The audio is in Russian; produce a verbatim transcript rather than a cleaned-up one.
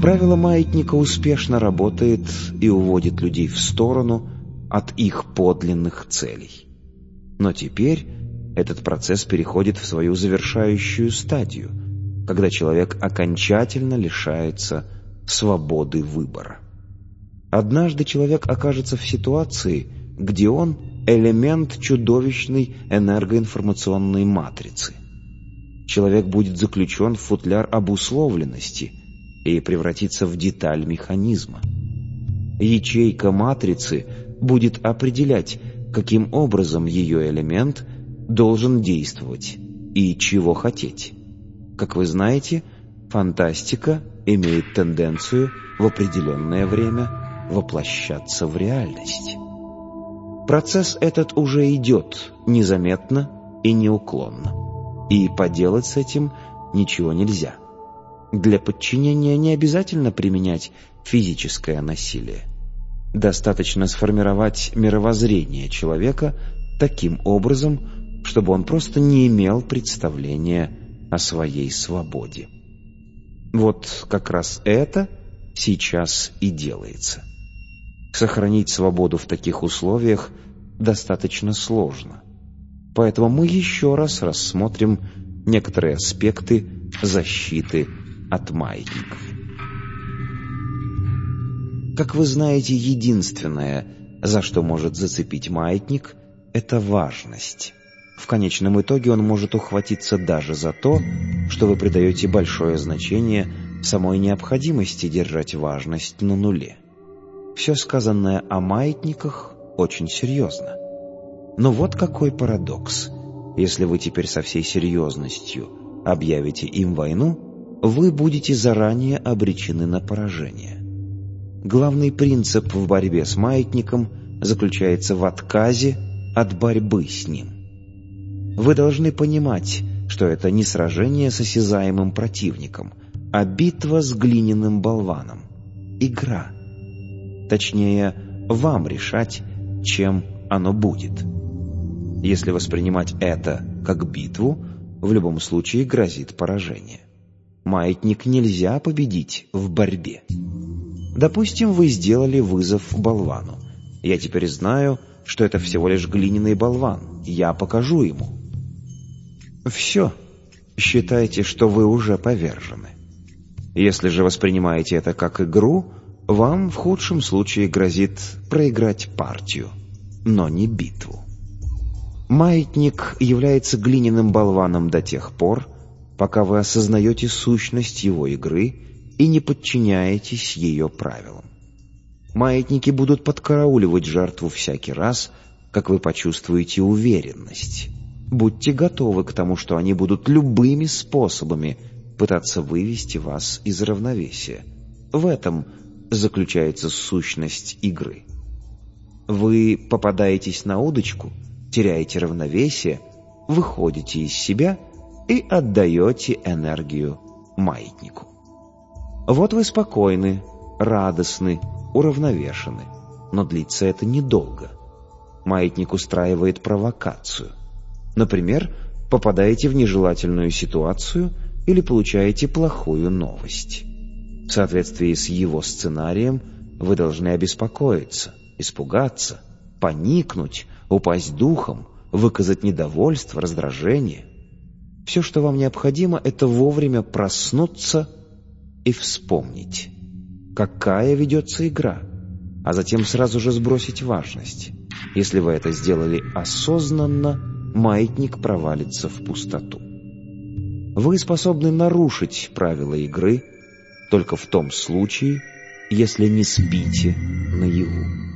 Правило маятника успешно работает и уводит людей в сторону от их подлинных целей. Но теперь этот процесс переходит в свою завершающую стадию, когда человек окончательно лишается свободы выбора. Однажды человек окажется в ситуации, где он элемент чудовищной энергоинформационной матрицы. Человек будет заключен в футляр обусловленности и превратится в деталь механизма. Ячейка матрицы будет определять, каким образом ее элемент должен действовать и чего хотеть. Как вы знаете, фантастика имеет тенденцию в определенное время воплощаться в реальность. Процесс этот уже идет незаметно и неуклонно, и поделать с этим ничего нельзя. Для подчинения не обязательно применять физическое насилие. Достаточно сформировать мировоззрение человека таким образом, чтобы он просто не имел представления о своей свободе. Вот как раз это сейчас и делается. Сохранить свободу в таких условиях достаточно сложно. Поэтому мы еще раз рассмотрим некоторые аспекты защиты от маятников. Как вы знаете, единственное, за что может зацепить маятник, это важность. В конечном итоге он может ухватиться даже за то, что вы придаете большое значение самой необходимости держать важность на нуле. Все сказанное о маятниках очень серьезно. Но вот какой парадокс. Если вы теперь со всей серьезностью объявите им войну, вы будете заранее обречены на поражение. Главный принцип в борьбе с маятником заключается в отказе от борьбы с ним. Вы должны понимать, что это не сражение с осязаемым противником, а битва с глиняным болваном. Игра. Точнее, вам решать, чем оно будет. Если воспринимать это как битву, в любом случае грозит поражение. Маятник нельзя победить в борьбе. Допустим, вы сделали вызов болвану. Я теперь знаю, что это всего лишь глиняный болван. Я покажу ему. Все. Считайте, что вы уже повержены. Если же воспринимаете это как игру, вам в худшем случае грозит проиграть партию, но не битву. Маятник является глиняным болваном до тех пор, пока вы осознаете сущность его игры и не подчиняетесь ее правилам. Маятники будут подкарауливать жертву всякий раз, как вы почувствуете уверенность. Будьте готовы к тому, что они будут любыми способами пытаться вывести вас из равновесия. В этом заключается сущность игры. Вы попадаетесь на удочку, теряете равновесие, выходите из себя и отдаете энергию маятнику. Вот вы спокойны, радостны, уравновешены, но длится это недолго. Маятник устраивает провокацию. Например, попадаете в нежелательную ситуацию или получаете плохую новость. В соответствии с его сценарием вы должны обеспокоиться, испугаться, поникнуть, упасть духом, выказать недовольство, раздражение. Все, что вам необходимо, это вовремя проснуться и вспомнить, какая ведется игра, а затем сразу же сбросить важность. Если вы это сделали осознанно, маятник провалится в пустоту. Вы способны нарушить правила игры только в том случае, если не спите наяву.